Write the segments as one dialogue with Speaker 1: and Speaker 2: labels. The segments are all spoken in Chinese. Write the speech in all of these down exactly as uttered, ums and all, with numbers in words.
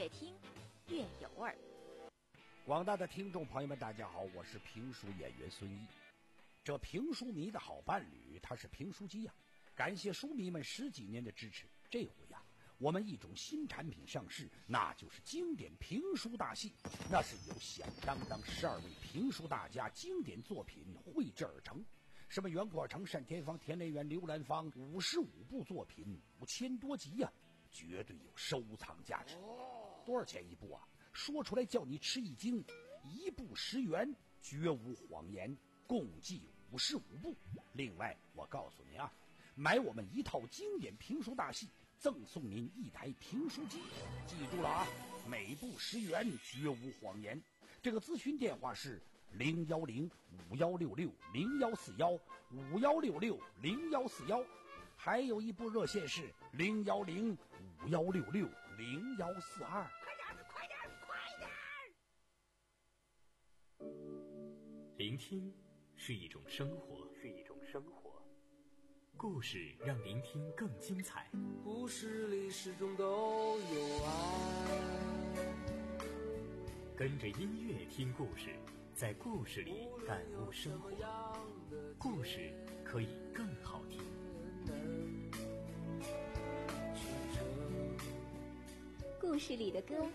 Speaker 1: 越听越有味儿。
Speaker 2: 广大的听众朋友们，大家好，我是评书演员孙一。这评书迷的好伴侣，他是评书机呀、啊！感谢书迷们十几年的支持。这回呀、啊，我们一种新产品上市，那就是经典评书大戏。那是由响当当十二位评书大家经典作品绘制而成。什么袁阔成、单田芳、田连元、刘兰芳，五十五部作品，五千多集呀、啊，绝对有收藏价值。多少钱一部啊？说出来叫你吃一惊，一部十元，绝无谎言，共计五十五部。另外，我告诉你啊，买我们一套经典评书大戏，赠送您一台评书机。记住了啊，每部十元，绝无谎言。这个咨询电话是零幺零五幺六六零幺四幺五幺六六零幺四幺，还有一部热线是零幺零五幺六六零幺四二。
Speaker 3: 快点，快点！
Speaker 4: 聆听是一种生活，是一种生活。故事让聆听更精彩。
Speaker 5: 故事里始终都有爱。
Speaker 4: 跟着音乐听故事，在故事里感悟生活。故事可以更好听。
Speaker 1: 故事里的歌，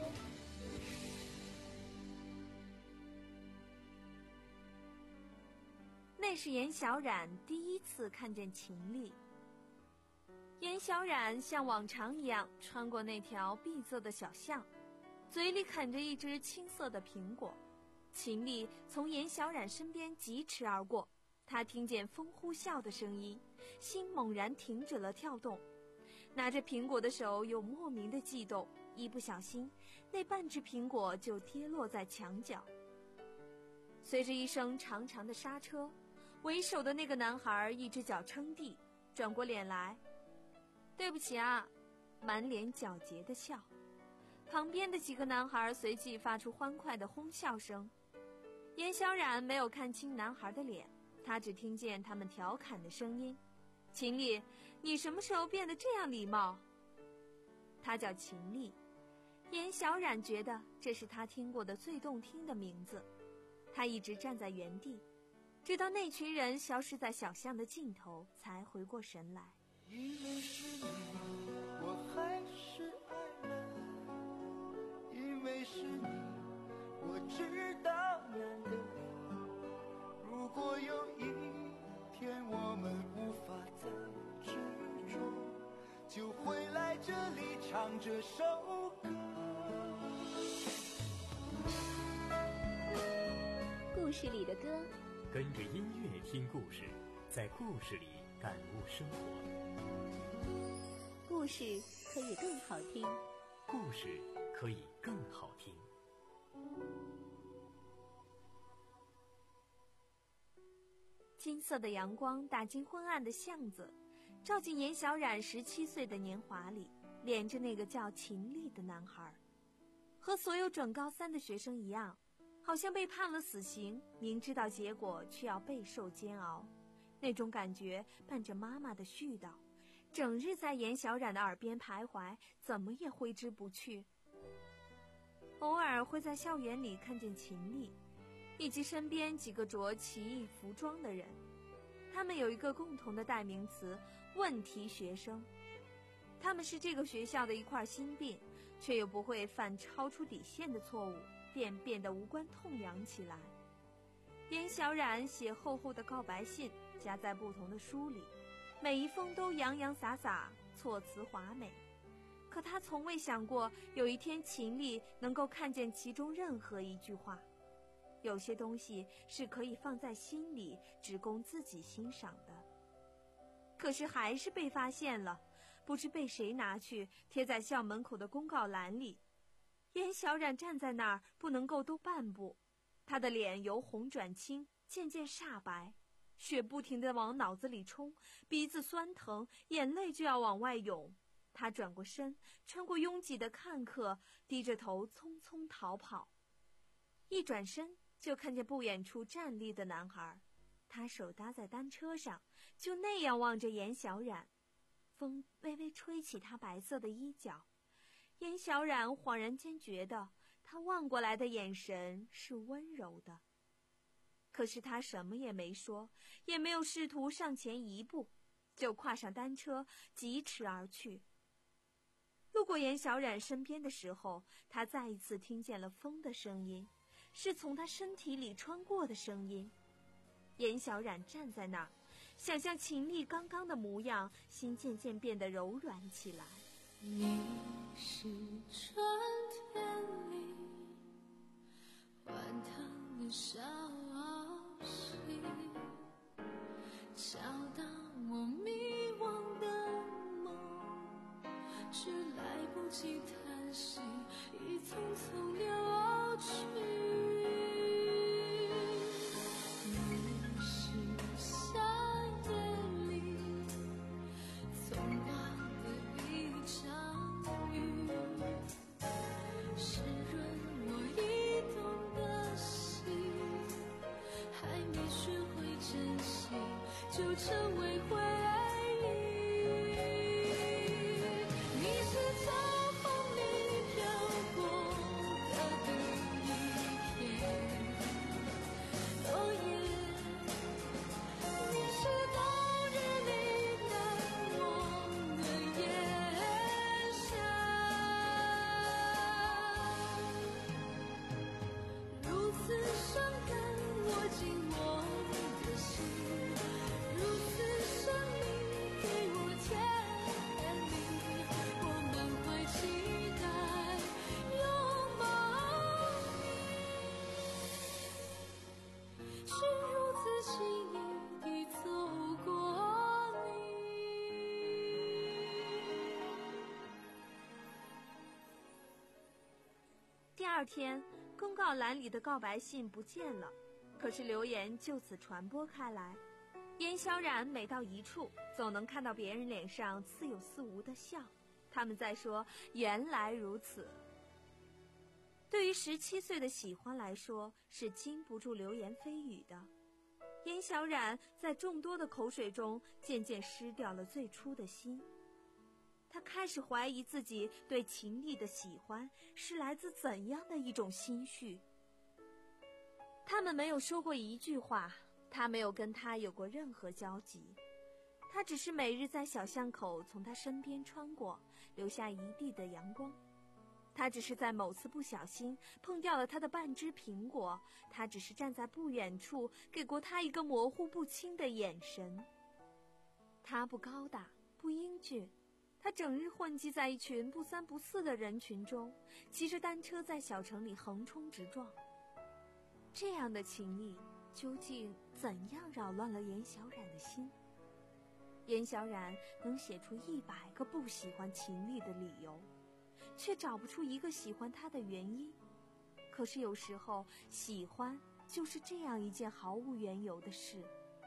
Speaker 6: 那是严小冉第一次看见秦丽。严小冉像往常一样穿过那条闭塞的小巷，嘴里啃着一只青色的苹果。秦丽从严小冉身边疾驰而过，她听见风呼啸的声音，心猛然停止了跳动。拿着苹果的手有莫名的悸动，一不小心，那半只苹果就跌落在墙角。随着一声长长的刹车，为首的那个男孩一只脚撑地，转过脸来，对不起啊，满脸皎洁的笑。旁边的几个男孩随即发出欢快的哄笑声。严小冉没有看清男孩的脸，他只听见他们调侃的声音：秦丽，你什么时候变得这样礼貌？他叫秦丽，严小冉觉得这是他听过的最动听的名字。他一直站在原地，直到那群人消失在小巷的尽头，才回过神来。
Speaker 5: 因为是你，我还是爱了；因为是你，我知道难得。如果有一天我们无法再执着，就回来这里唱这首歌。
Speaker 1: 故事里的歌，
Speaker 4: 跟着音乐听故事，在故事里感悟生活。
Speaker 1: 故事可以更好听。
Speaker 4: 故事可以更好听。
Speaker 6: 金色的阳光打进昏暗的巷子，照进严小冉十七岁的年华里，连着那个叫秦丽的男孩。和所有准高三的学生一样，好像被判了死刑，明知道结果却要备受煎熬。那种感觉伴着妈妈的絮叨，整日在严小冉的耳边徘徊，怎么也挥之不去。偶尔会在校园里看见秦丽以及身边几个着奇异服装的人，他们有一个共同的代名词：问题学生。他们是这个学校的一块心病，却又不会犯超出底线的错误，便变得无关痛痒起来。严小冉写厚厚的告白信，夹在不同的书里，每一封都洋洋洒洒，措辞华美。可他从未想过有一天秦丽能够看见其中任何一句话。有些东西是可以放在心里，只供自己欣赏的。可是还是被发现了，不知被谁拿去贴在校门口的公告栏里。严小冉站在那儿，不能够多半步，他的脸由红转青，渐渐煞白，血不停地往脑子里冲，鼻子酸疼，眼泪就要往外涌。他转过身，穿过拥挤的看客，低着头匆匆逃跑。一转身就看见不远处站立的男孩，他手搭在单车上，就那样望着严小冉。风微微吹起他白色的衣角， 严小冉恍然间觉得他望过来的眼神是温柔的，可是他什么也没说，也没有试图上前一步，就跨上单车疾驰而去。路过严小冉身边的时候，他再一次听见了风的声音，是从他身体里穿过的声音。严小冉站在那儿，想象秦丽刚刚的模样，心渐渐变得柔软起来。
Speaker 7: 你是春天里欢腾的小溪，敲打我迷惘的梦，是来不及叹息，已匆匆流去。你是夏夜里匆忙的一场雨，湿润我移动的心，还没学会珍惜，就成为回忆。你是秋风里飘过的第一片落叶，你是冬日里难忘的炎夏。如此伤感我紧握的心，如此生命给我甜蜜，我满怀期待拥抱你，是如此轻易地走过你。
Speaker 6: 第二天，公告栏里的告白信不见了，可是流言就此传播开来。严小冉每到一处，总能看到别人脸上似有似无的笑，他们在说原来如此。对于十七岁的喜欢来说，是经不住流言蜚语的。严小冉在众多的口水中渐渐失掉了最初的心，他开始怀疑自己对秦丽的喜欢是来自怎样的一种心绪。他们没有说过一句话，他没有跟他有过任何交集，他只是每日在小巷口从他身边穿过，留下一地的阳光。他只是在某次不小心碰掉了他的半只苹果，他只是站在不远处给过他一个模糊不清的眼神。他不高大，不英俊，他整日混迹在一群不三不四的人群中，骑着单车在小城里横冲直撞。这样的情谊究竟怎样扰乱了严小冉的心？严小冉能写出一百个不喜欢秦丽的理由，却找不出一个喜欢她的原因。可是有时候，喜欢就是这样一件毫无缘由的事。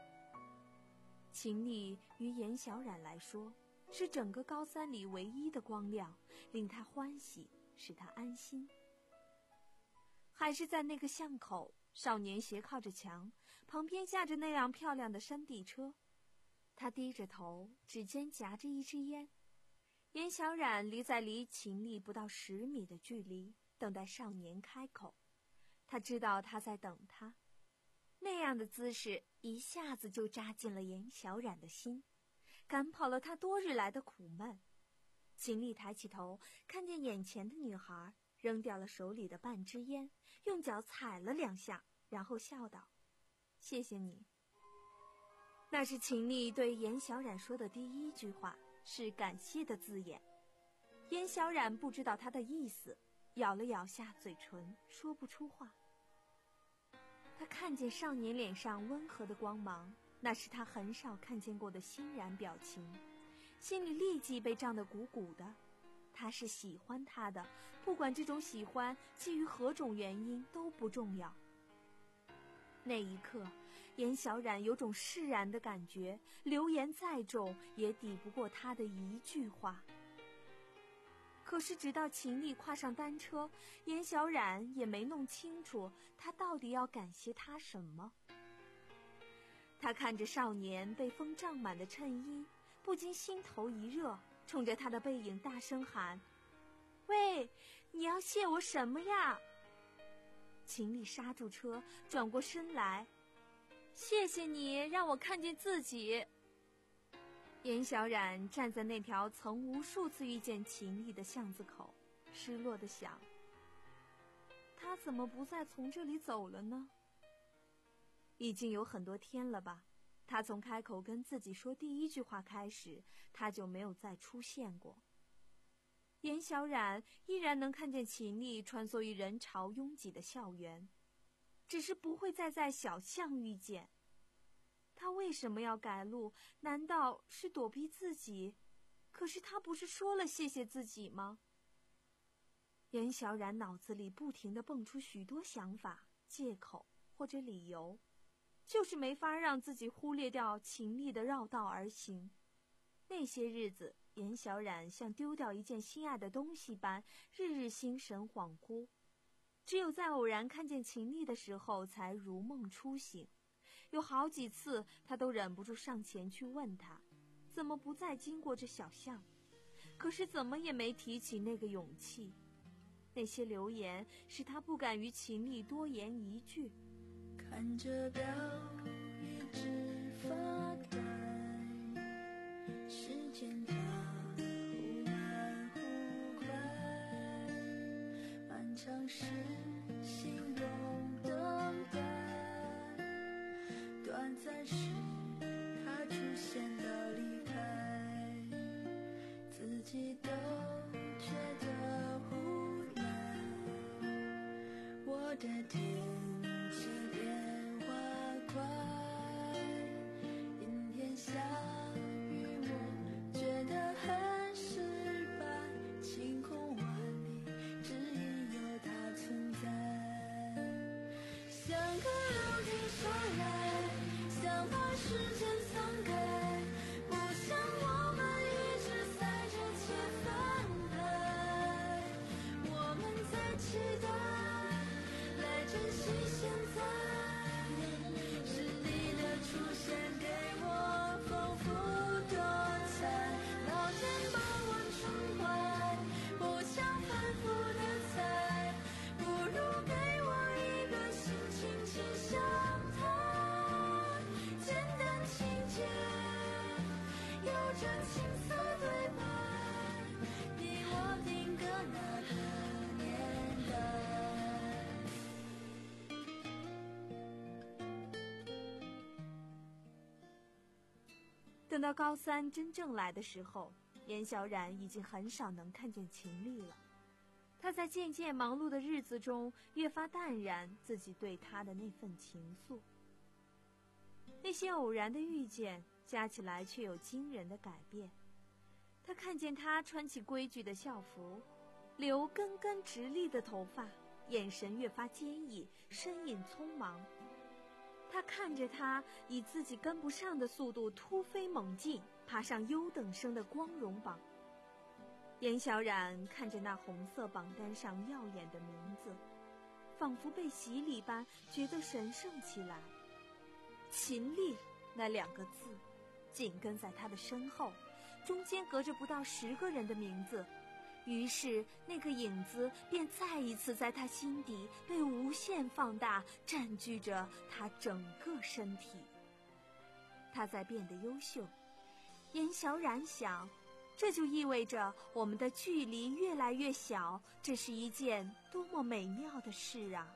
Speaker 6: 秦丽于严小冉来说，是整个高三里唯一的光亮，令他欢喜，使他安心。还是在那个巷口，少年斜靠着墙，旁边架着那辆漂亮的山地车。他低着头，指尖夹着一支烟。严小冉离在离秦丽不到十米的距离，等待少年开口。他知道他在等他，那样的姿势一下子就扎进了严小冉的心，赶跑了他多日来的苦闷。秦丽抬起头，看见眼前的女孩，扔掉了手里的半支烟，用脚踩了两下，然后笑道：“谢谢你。”那是秦丽对严小冉说的第一句话，是感谢的字眼。严小冉不知道他的意思，咬了咬下嘴唇，说不出话。他看见少年脸上温和的光芒，那是他很少看见过的欣然表情，心里立即被胀得鼓鼓的。他是喜欢他的，不管这种喜欢基于何种原因都不重要。那一刻，严小冉有种释然的感觉，流言再重也抵不过他的一句话。可是直到秦丽跨上单车，严小冉也没弄清楚他到底要感谢他什么。他看着少年被风胀满的衬衣，不禁心头一热，冲着他的背影大声喊：“ 喂，你要谢我什么呀？秦丽刹住车，转过身来，谢谢你让我看见自己。严小冉站在那条曾无数次遇见秦丽的巷子口，失落地想，他怎么不再从这里走了呢？已经有很多天了吧，他从开口跟自己说第一句话开始，他就没有再出现过。严小冉依然能看见秦丽穿梭于人潮拥挤的校园，只是不会再在小巷遇见。他为什么要改路？难道是躲避自己？可是他不是说了谢谢自己吗？严小冉脑子里不停地蹦出许多想法、借口或者理由，就是没法让自己忽略掉秦丽的绕道而行。那些日子，严小冉像丢掉一件心爱的东西般，日日心神恍惚。只有在偶然看见秦丽的时候，才如梦初醒。有好几次，他都忍不住上前去问他，怎么不再经过这小巷？可是怎么也没提起那个勇气。那些流言使他不敢与秦丽多言一句。
Speaker 7: 看着表一直发呆，时间它忽慢忽快，漫长是心中等待，短暂是它出现的离开，自己都觉得无奈。我的天气变化快，阴天下雨我觉得很失败，晴空万里只因有它存在，像个流金上来，想把时间篡改，不想我们一直在这切分开，我们在期待来珍惜现在，是你的出现给我丰富多彩，老天把我宠坏，不想反复的猜，不如给我一个心轻轻相谈，简单情节有着青涩对白，你我定格那个年代。
Speaker 6: 等到高三真正来的时候，严小冉已经很少能看见秦丽了。他在渐渐忙碌的日子中，越发淡然自己对她的那份情愫。那些偶然的遇见，加起来却有惊人的改变。他看见她穿起规矩的校服，留根根直立的头发，眼神越发坚毅，身影匆忙。他看着他以自己跟不上的速度突飞猛进，爬上优等生的光荣榜。严小冉看着那红色榜单上耀眼的名字，仿佛被洗礼般觉得神圣起来。秦丽那两个字紧跟在他的身后，中间隔着不到十个人的名字，于是那个影子便再一次在他心底被无限放大，占据着他整个身体。他在变得优秀，严小冉想，这就意味着我们的距离越来越小，这是一件多么美妙的事啊！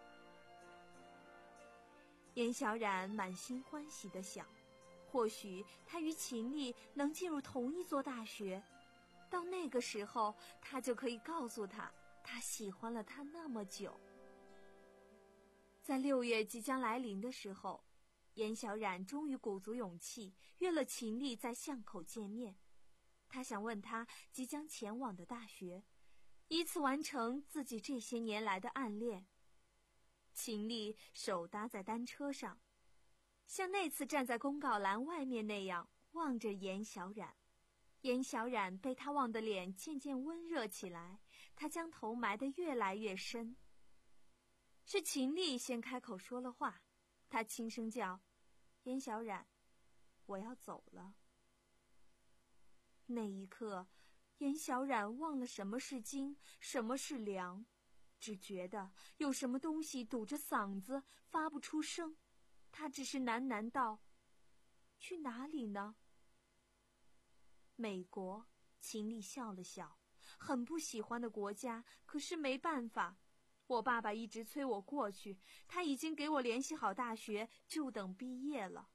Speaker 6: 严小冉满心欢喜地想，或许他与秦丽能进入同一所大学，到那个时候，他就可以告诉他，他喜欢了他那么久。在六月即将来临的时候，严小冉终于鼓足勇气，约了秦丽在巷口见面。他想问他即将前往的大学，以此完成自己这些年来的暗恋。秦丽手搭在单车上，像那次站在公告栏外面那样望着严小冉。严小冉被他望的脸渐渐温热起来，他将头埋得越来越深。是秦丽先开口说了话，他轻声叫：“严小冉，我要走了。”那一刻， 严小冉忘了什么是惊，什么是凉，只觉得有什么东西堵着嗓子发不出声。他只是喃喃道：去哪里呢？美国。秦丽笑了笑，很不喜欢的国家，可是没办法，我爸爸一直催我过去，他已经给我联系好大学，就等毕业了。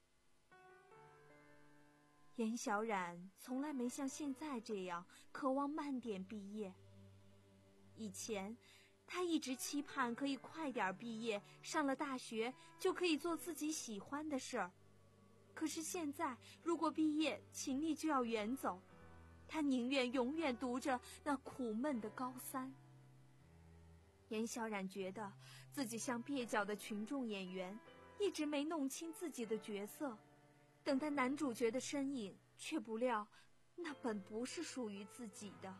Speaker 6: 严小冉从来没像现在这样渴望慢点毕业。以前他一直期盼可以快点毕业，上了大学就可以做自己喜欢的事儿。可是现在如果毕业，秦丽就要远走，他宁愿永远读着那苦闷的高三。严小冉觉得自己像蹩脚的群众演员，一直没弄清自己的角色，等待男主角的身影，却不料那本不是属于自己的。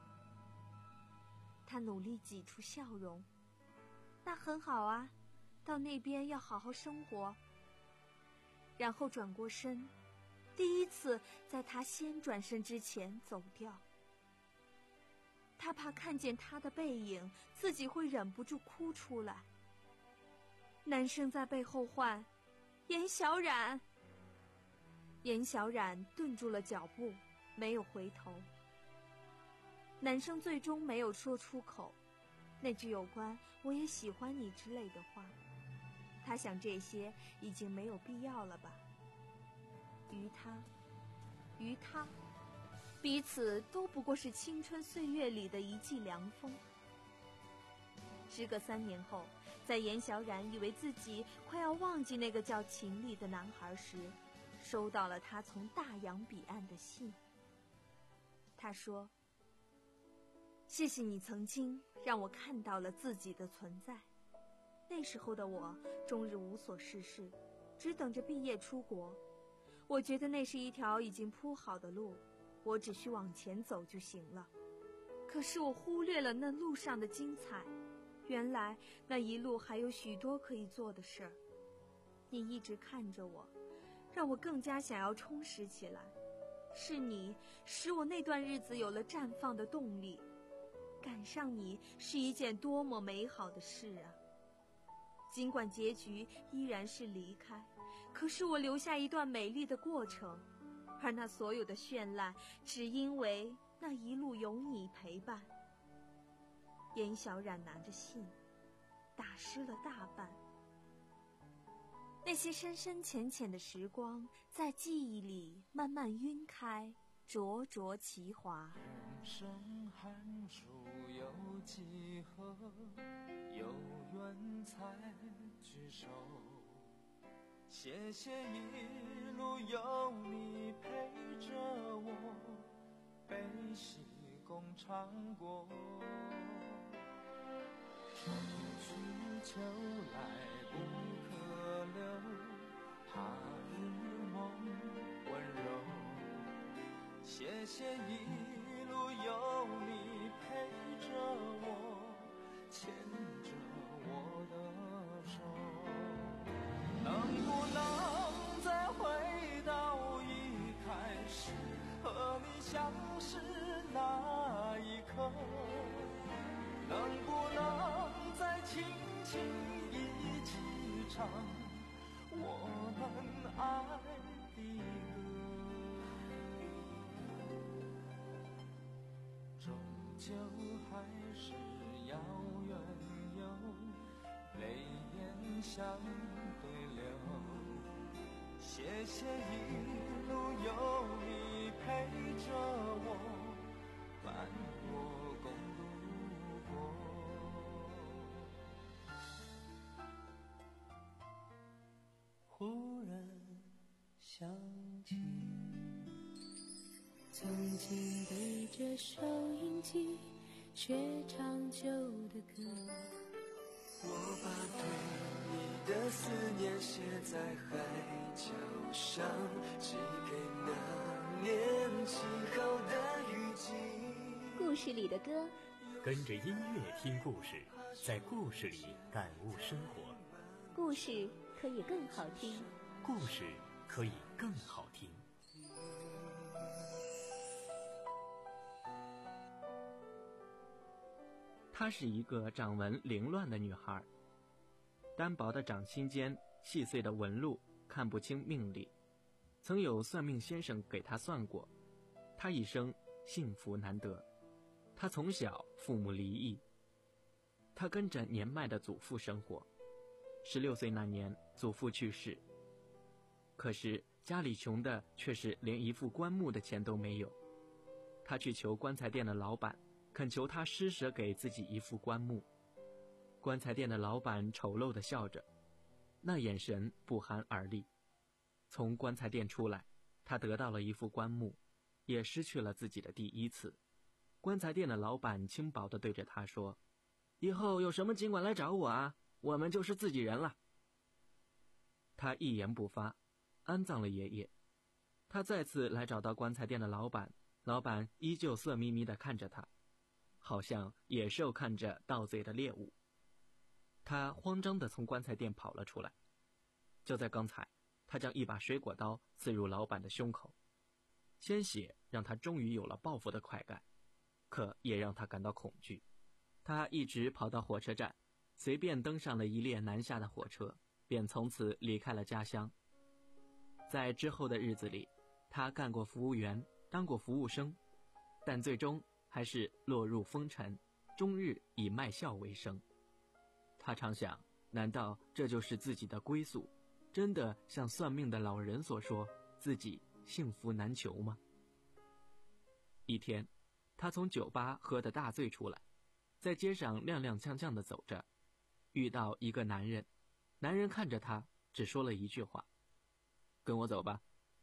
Speaker 6: 他努力挤出笑容，那很好啊，到那边要好好生活。然后转过身，第一次在他先转身之前走掉。他怕看见他的背影，自己会忍不住哭出来。男生在背后唤：严小冉。严小冉顿住了脚步，没有回头。男生最终没有说出口那句有关我也喜欢你之类的话，他想这些已经没有必要了吧。于他于他彼此都不过是青春岁月里的一剂凉风。时隔三年后，在严小冉以为自己快要忘记那个叫秦丽的男孩时，收到了他从大洋彼岸的信。他说：谢谢你曾经让我看到了自己的存在。那时候的我终日无所事事，只等着毕业出国。我觉得那是一条已经铺好的路，我只需往前走就行了。可是我忽略了那路上的精彩，原来那一路还有许多可以做的事儿。你一直看着我，让我更加想要充实起来。是你使我那段日子有了绽放的动力。赶上你是一件多么美好的事啊！尽管结局依然是离开，可是我留下一段美丽的过程，而那所有的绚烂，只因为那一路有你陪伴。严小冉拿着信，打湿了大半。那些深深浅浅的时光，在记忆里慢慢晕开，灼灼其华。
Speaker 5: 人生寒暑有几何，有缘才聚首。谢谢一路有你陪着我，悲喜共尝过。春去秋来不可留，他日梦温柔。谢谢一路有你陪着我，牵着我的手。能不能再回到一开始和你相识那一刻？能不能再轻轻一起唱我们爱的歌？终究还是要远游，泪眼相对流。谢谢一路有你陪着我，伴我共度过。忽然想起
Speaker 7: 曾经对着收音机学唱旧的歌，
Speaker 5: 我把对你的思念写在海角上，寄给那年起好的雨季。
Speaker 1: 故事里的歌，
Speaker 4: 跟着音乐听故事，在故事里感悟生活。
Speaker 1: 故事可以更好听。
Speaker 4: 故事可以更好听。
Speaker 8: 她是一个掌纹凌乱的女孩，单薄的掌心间细碎的纹路看不清命理。曾有算命先生给她算过，她一生幸福难得。她从小父母离异，她跟着年迈的祖父生活。十六岁那年，祖父去世，可是家里穷的却是连一副棺木的钱都没有。她去求棺材店的老板，恳求他施舍给自己一副棺木。棺材店的老板丑陋地笑着，那眼神不寒而栗。从棺材店出来，他得到了一副棺木，也失去了自己的第一次。棺材店的老板轻薄地对着他说：“以后有什么尽管来找我啊，我们就是自己人了。”他一言不发，安葬了爷爷。他再次来找到棺材店的老板，老板依旧色眯眯地看着他，好像野兽看着盗贼的猎物。他慌张地从棺材店跑了出来。就在刚才，他将一把水果刀刺入老板的胸口，鲜血让他终于有了报复的快感，可也让他感到恐惧。他一直跑到火车站，随便登上了一列南下的火车，便从此离开了家乡。在之后的日子里，他干过服务员，当过服务生，但最终还是落入风尘，终日以卖笑为生。他常想，难道这就是自己的归宿？真的像算命的老人所说，自己幸福难求吗？一天，他从酒吧喝得大醉出来，在街上踉踉跄跄地走着，遇到一个男人。男人看着他，只说了一句话：“跟我走吧。”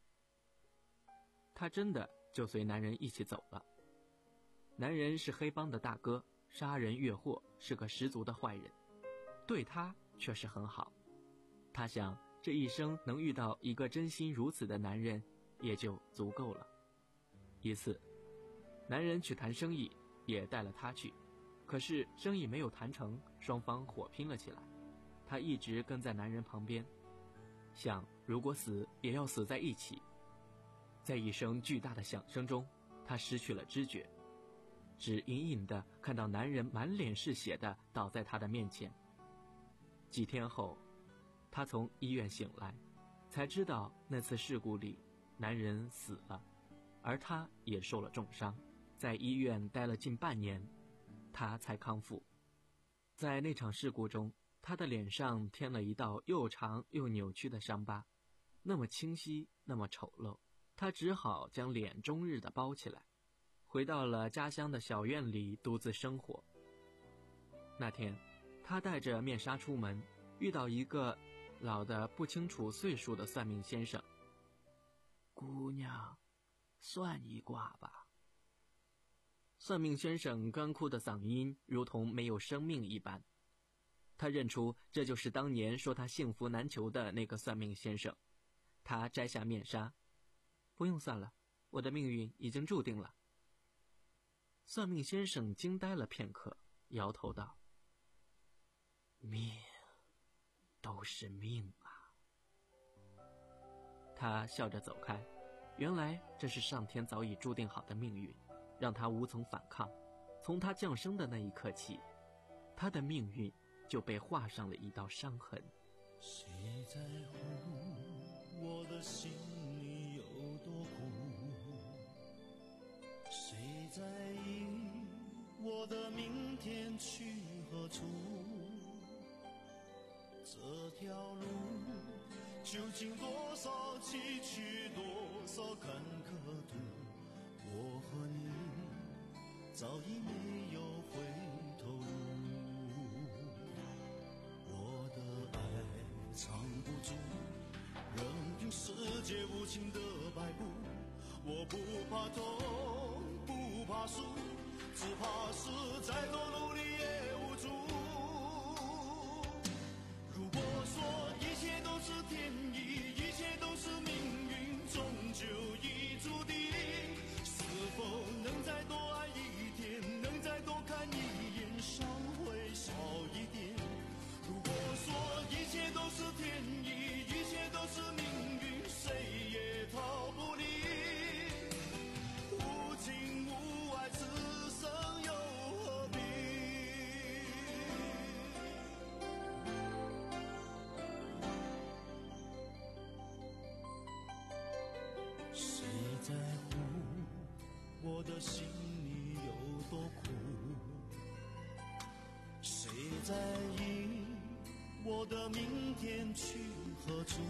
Speaker 8: 他真的就随男人一起走了。男人是黑帮的大哥，杀人越货，是个十足的坏人，对他却是很好。他想，这一生能遇到一个真心如此的男人，也就足够了。一次，男人去谈生意，也带了他去，可是生意没有谈成，双方火拼了起来。他一直跟在男人旁边，想如果死也要死在一起。在一声巨大的响声中，他失去了知觉，只隐隐地看到男人满脸是血地倒在他的面前。几天后，他从医院醒来，才知道那次事故里男人死了，而他也受了重伤，在医院待了近半年，他才康复。在那场事故中，他的脸上添了一道又长又扭曲的伤疤，那么清晰，那么丑陋，他只好将脸终日地包起来，回到了家乡的小院里独自生活。那天，他带着面纱出门，遇到一个老得不清楚岁数的算命先生。姑娘，算一卦吧。算命先生干枯的嗓音如同没有生命一般。他认出这就是当年说他幸福难求的那个算命先生。他摘下面纱，不用算了，我的命运已经注定了。算命先生惊呆了片刻，摇头道：命都是命啊。他笑着走开，原来这是上天早已注定好的命运，让他无从反抗。从他降生的那一刻起，他的命运就被画上了一道伤痕。
Speaker 5: 谁在乎我的心里有多苦？谁在意我的明天去何处？这条路究竟多少崎岖，多少坎坷途？我和你早已没有回头路。我的爱藏不住，任凭世界无情的摆布。我不怕痛，不怕输，只怕是再多努力也无助。如果说一切都是天意，一切都是命运，终究已注定。是否能再多爱一天，能再多看一眼，伤会少一点？如果说一切都是天意，一切都是命运，谁也逃不离。无情无爱，此生又何必？ 别在意我的明天去何处，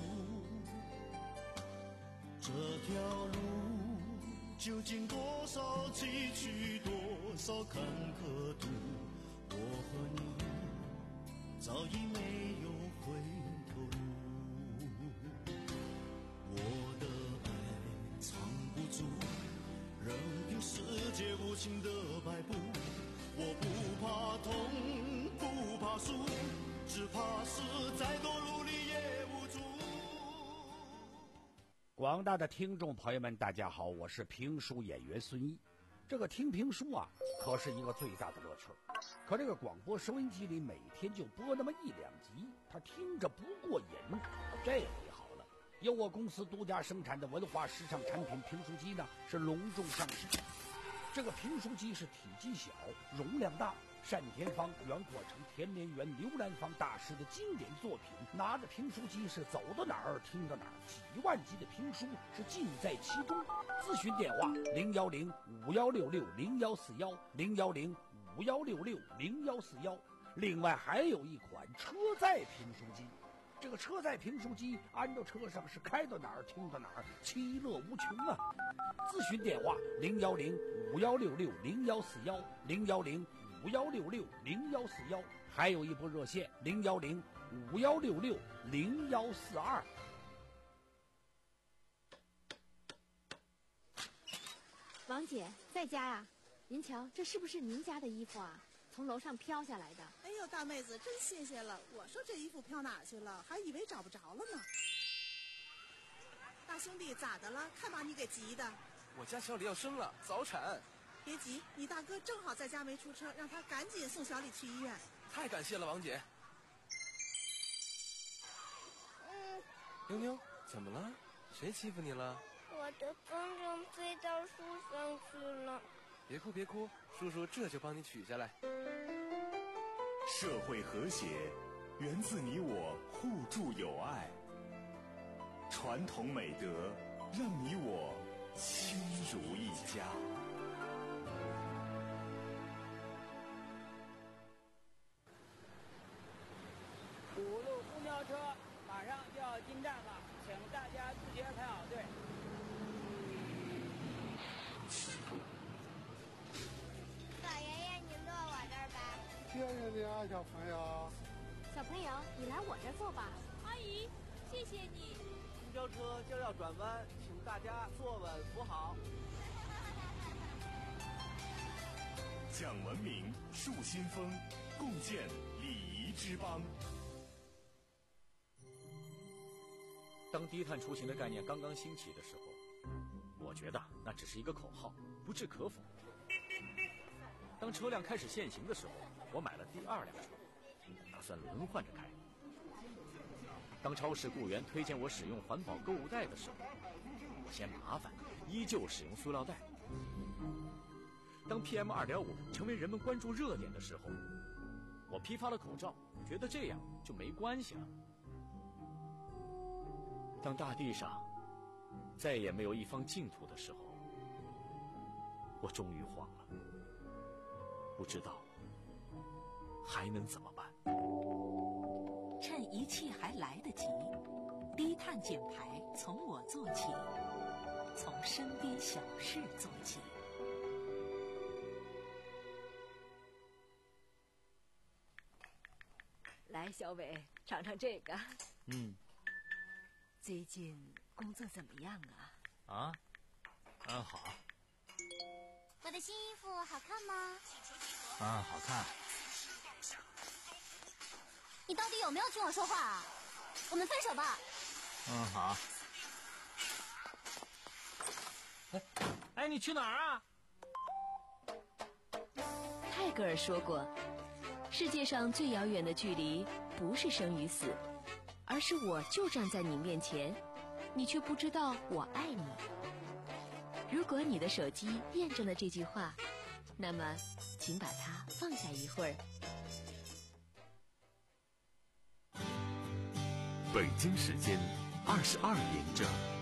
Speaker 5: 这条路究竟多少崎岖，多少坎坷途，我和你早已没有回头路。我的爱藏不住，任凭世界无情的摆布，我不怕痛，不怕输，只怕是再多努力也无助。
Speaker 2: 广大的听众朋友们大家好，我是评书演员孙毅。这个听评书啊可是一个最大的乐趣，可这个广播收音机里每天就播那么一两集，他听着不过瘾。这回好了，由我公司独家生产的文化时尚产品评书机呢是隆重上市。这个评书机是体积小，容量大，单田芳、袁阔成、田连元、刘兰芳大师的经典作品，拿着评书机是走到哪儿听到哪儿，几万集的评书是尽在其中。咨询电话零幺零五幺六六零幺四幺零幺零五幺六六零幺四幺。另外还有一款车载评书机，这个车载评书机安到车上是开到哪儿听到哪儿，其乐无穷啊！咨询电话零幺零五幺六六零幺四幺零幺零五幺六六零幺四幺，还有一部热线零幺零五幺六六零幺四二。
Speaker 9: 王姐在家呀？您瞧，这是不是您家的衣服啊？从楼上飘下来的。
Speaker 3: 哎呦，大妹子真谢谢了！我说这衣服飘哪去了，还以为找不着了呢。大兄弟咋的了？看把你给急的。
Speaker 10: 我家小李要生了，早产。
Speaker 3: 别急，你大哥正好在家没出车，让他赶紧送小李去医院。
Speaker 10: 太感谢了，王姐。
Speaker 11: 嗯，
Speaker 10: 妞妞，怎么了？谁欺负你了？
Speaker 11: 我的风筝飞到树上去了。
Speaker 10: 别哭别哭，叔叔这就帮你取下来。
Speaker 12: 社会和谐源自你我互助友爱，传统美德让你我亲如一家。
Speaker 13: 五路公交车马上就要进站了，请大家自觉排好队。
Speaker 11: 老爷爷，您坐我这儿吧。
Speaker 14: 谢谢你啊，小朋友。
Speaker 9: 小朋友，你来我这儿坐吧。
Speaker 15: 阿姨，谢谢你。
Speaker 16: 公交车就要转弯，请大家坐稳扶好。
Speaker 12: 讲文明，树新风，共建礼仪之邦。
Speaker 17: 当低碳出行的概念刚刚兴起的时候，我觉得那只是一个口号，不置可否。当车辆开始限行的时候，我买了第二辆车，打算轮换着开。当超市雇员推荐我使用环保购物袋的时候，我嫌麻烦，依旧使用塑料袋。当 P M 二点五 成为人们关注热点的时候，我批发了口罩，觉得这样就没关系了。当大地上再也没有一方净土的时候，我终于慌了，不知道还能怎么办。
Speaker 18: 趁一切还来得及，低碳减排从我做起，从身边小事做起。
Speaker 19: 来，小伟，尝尝这个。
Speaker 17: 嗯。
Speaker 19: 最近工作怎么样啊？
Speaker 17: 啊，嗯，好。
Speaker 11: 我的新衣服好看吗？
Speaker 17: 啊，好看。
Speaker 11: 你到底有没有听我说话啊？我们分手吧。
Speaker 17: 嗯，好。哎，哎，你去哪儿啊？
Speaker 20: 泰戈尔说过，世界上最遥远的距离不是生与死，而是我就站在你面前，你却不知道我爱你。如果你的手机验证了这句话，那么请把它放下一会儿。
Speaker 12: 北京时间二十二点整。